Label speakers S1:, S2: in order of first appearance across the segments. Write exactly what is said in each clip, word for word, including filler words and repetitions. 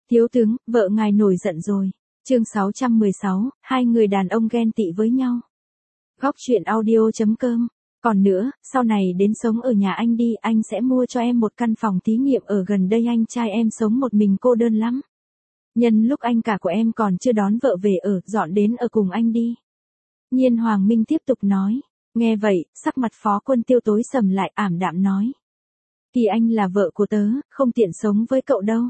S1: Thiếu tướng, vợ ngài nổi giận rồi. Chương sáu trăm mười sáu, hai người đàn ông ghen tị với nhau. Góc truyện audio chấm com. Còn nữa, sau này đến sống ở nhà anh đi, anh sẽ mua cho em một căn phòng thí nghiệm ở gần đây, anh trai em sống một mình cô đơn lắm. Nhân lúc anh cả của em còn chưa đón vợ về ở, dọn đến ở cùng anh đi. Nhiên Hoàng Minh tiếp tục nói. Nghe vậy, sắc mặt Phó Quân Tiêu tối sầm lại, ảm đạm nói. Kỳ Anh là vợ của tớ, không tiện sống với cậu đâu.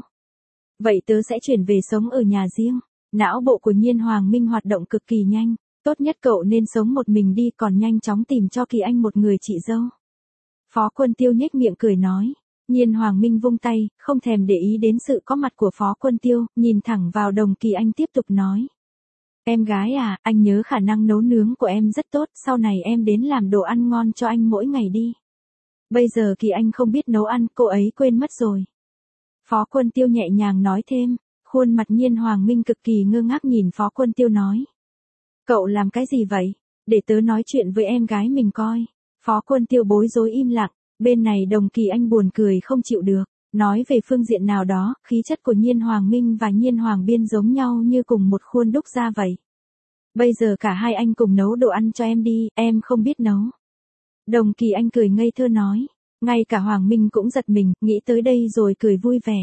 S1: Vậy tớ sẽ chuyển về sống ở nhà riêng. Não bộ của Nhiên Hoàng Minh hoạt động cực kỳ nhanh. Tốt nhất cậu nên sống một mình đi, còn nhanh chóng tìm cho Kỳ Anh một người chị dâu. Phó Quân Tiêu nhếch miệng cười nói. Nhiên Hoàng Minh vung tay, không thèm để ý đến sự có mặt của Phó Quân Tiêu, nhìn thẳng vào Đồng Kỳ Anh tiếp tục nói. Em gái à, anh nhớ khả năng nấu nướng của em rất tốt, sau này em đến làm đồ ăn ngon cho anh mỗi ngày đi. Bây giờ Kỳ Anh không biết nấu ăn, cô ấy quên mất rồi. Phó Quân Tiêu nhẹ nhàng nói thêm, khuôn mặt Nhiên Hoàng Minh cực kỳ ngơ ngác nhìn Phó Quân Tiêu nói. Cậu làm cái gì vậy? Để tớ nói chuyện với em gái mình coi. Phó Quân Tiêu bối rối im lặng, bên này Đồng Kỳ Anh buồn cười không chịu được, nói về phương diện nào đó, khí chất của Nhiên Hoàng Minh và Nhiên Hoàng Biên giống nhau như cùng một khuôn đúc ra vậy. Bây giờ cả hai anh cùng nấu đồ ăn cho em đi, em không biết nấu. Đồng Kỳ Anh cười ngây thơ nói, ngay cả Hoàng Minh cũng giật mình, nghĩ tới đây rồi cười vui vẻ.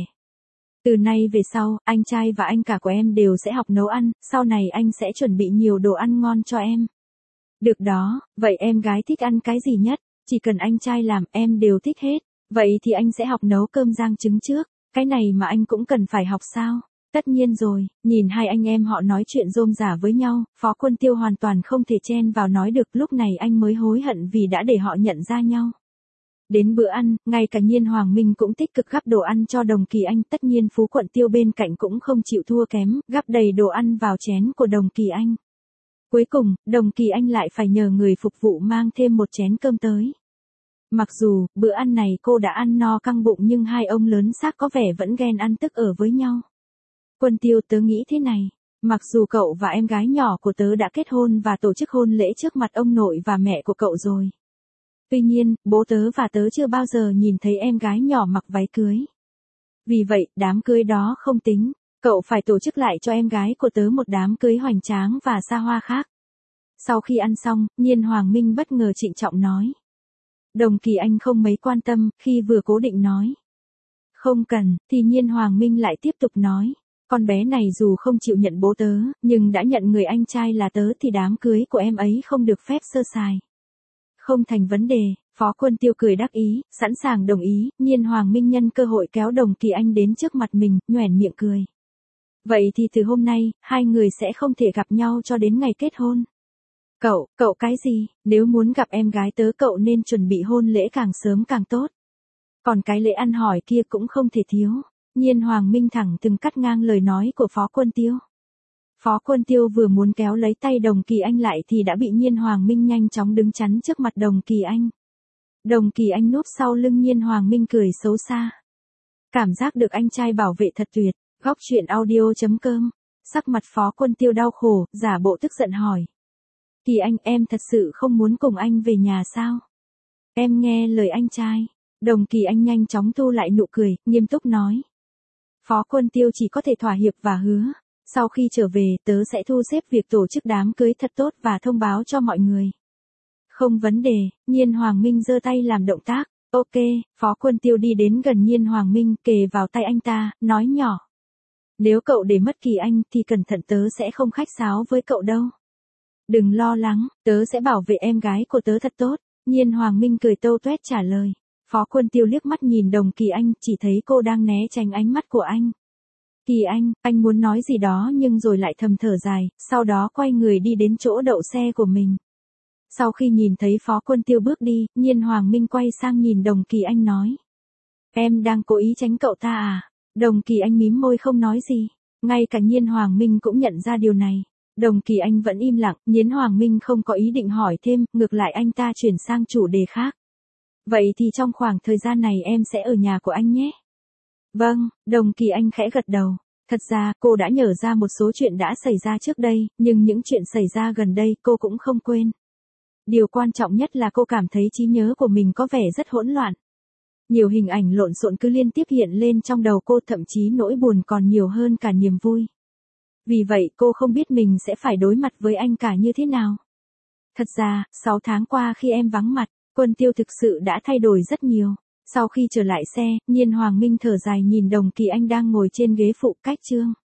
S1: Từ nay về sau, anh trai và anh cả của em đều sẽ học nấu ăn, sau này anh sẽ chuẩn bị nhiều đồ ăn ngon cho em. Được đó, vậy em gái thích ăn cái gì nhất? Chỉ cần anh trai làm, em đều thích hết. Vậy thì anh sẽ học nấu cơm rang trứng trước, cái này mà anh cũng cần phải học sao? Tất nhiên rồi, nhìn hai anh em họ nói chuyện rôm rả với nhau, Phó Quân Tiêu hoàn toàn không thể chen vào nói được, lúc này anh mới hối hận vì đã để họ nhận ra nhau. Đến bữa ăn, ngay cả Nhiên Hoàng Minh cũng tích cực gắp đồ ăn cho Đồng Kỳ Anh, tất nhiên Phú Quận Tiêu bên cạnh cũng không chịu thua kém, gắp đầy đồ ăn vào chén của Đồng Kỳ Anh. Cuối cùng, Đồng Kỳ Anh lại phải nhờ người phục vụ mang thêm một chén cơm tới. Mặc dù, bữa ăn này cô đã ăn no căng bụng nhưng hai ông lớn xác có vẻ vẫn ghen ăn tức ở với nhau. Quân Tiêu, tớ nghĩ thế này, mặc dù cậu và em gái nhỏ của tớ đã kết hôn và tổ chức hôn lễ trước mặt ông nội và mẹ của cậu rồi. Tuy nhiên, bố tớ và tớ chưa bao giờ nhìn thấy em gái nhỏ mặc váy cưới. Vì vậy, đám cưới đó không tính, cậu phải tổ chức lại cho em gái của tớ một đám cưới hoành tráng và xa hoa khác. Sau khi ăn xong, Nhiên Hoàng Minh bất ngờ trịnh trọng nói. Đồng Kỳ Anh không mấy quan tâm, khi vừa cố định nói. Không cần, thì Nhiên Hoàng Minh lại tiếp tục nói. Con bé này dù không chịu nhận bố tớ, nhưng đã nhận người anh trai là tớ thì đám cưới của em ấy không được phép sơ sài. Không thành vấn đề, Phó Quân Tiêu cười đắc ý, sẵn sàng đồng ý, Nhiên Hoàng Minh nhân cơ hội kéo Đồng Kỳ Anh đến trước mặt mình, nhoẻn miệng cười. Vậy thì từ hôm nay, hai người sẽ không thể gặp nhau cho đến ngày kết hôn. Cậu, cậu cái gì, nếu muốn gặp em gái tớ cậu nên chuẩn bị hôn lễ càng sớm càng tốt. Còn cái lễ ăn hỏi kia cũng không thể thiếu. Nhiên Hoàng Minh thẳng từng cắt ngang lời nói của Phó Quân Tiêu. Phó Quân Tiêu vừa muốn kéo lấy tay Đồng Kỳ Anh lại thì đã bị Nhiên Hoàng Minh nhanh chóng đứng chắn trước mặt Đồng Kỳ Anh. Đồng Kỳ Anh núp sau lưng Nhiên Hoàng Minh cười xấu xa. Cảm giác được anh trai bảo vệ thật tuyệt. Góc truyện audio chấm com. Sắc mặt Phó Quân Tiêu đau khổ, giả bộ tức giận hỏi. Kỳ Anh, em thật sự không muốn cùng anh về nhà sao? Em nghe lời anh trai. Đồng Kỳ Anh nhanh chóng thu lại nụ cười, nghiêm túc nói. Phó Quân Tiêu chỉ có thể thỏa hiệp và hứa. Sau khi trở về, tớ sẽ thu xếp việc tổ chức đám cưới thật tốt và thông báo cho mọi người. Không vấn đề, Nhiên Hoàng Minh giơ tay làm động tác. Ok, Phó Quân Tiêu đi đến gần Nhiên Hoàng Minh, kề vào tay anh ta, nói nhỏ. Nếu cậu để mất Kỳ Anh thì cẩn thận, tớ sẽ không khách sáo với cậu đâu. Đừng lo lắng, tớ sẽ bảo vệ em gái của tớ thật tốt. Nhiên Hoàng Minh cười tâu tuét trả lời. Phó Quân Tiêu liếc mắt nhìn Đồng Kỳ Anh, chỉ thấy cô đang né tránh ánh mắt của anh. Kỳ Anh, anh muốn nói gì đó nhưng rồi lại thầm thở dài, sau đó quay người đi đến chỗ đậu xe của mình. Sau khi nhìn thấy Phó Quân Tiêu bước đi, Nhiên Hoàng Minh quay sang nhìn Đồng Kỳ Anh nói. Em đang cố ý tránh cậu ta à? Đồng Kỳ Anh mím môi không nói gì. Ngay cả Nhiên Hoàng Minh cũng nhận ra điều này. Đồng Kỳ Anh vẫn im lặng, Nhiên Hoàng Minh không có ý định hỏi thêm, ngược lại anh ta chuyển sang chủ đề khác. Vậy thì trong khoảng thời gian này em sẽ ở nhà của anh nhé. Vâng, Đồng Kỳ Anh khẽ gật đầu. Thật ra, cô đã nhớ ra một số chuyện đã xảy ra trước đây, nhưng những chuyện xảy ra gần đây cô cũng không quên. Điều quan trọng nhất là cô cảm thấy trí nhớ của mình có vẻ rất hỗn loạn. Nhiều hình ảnh lộn xộn cứ liên tiếp hiện lên trong đầu cô, thậm chí nỗi buồn còn nhiều hơn cả niềm vui. Vì vậy cô không biết mình sẽ phải đối mặt với anh cả như thế nào. Thật ra, sáu tháng qua khi em vắng mặt, Quân Tiêu thực sự đã thay đổi rất nhiều. Sau khi trở lại xe, Nhiên Hoàng Minh thở dài nhìn Đồng Kỳ Anh đang ngồi trên ghế phụ cách Trương.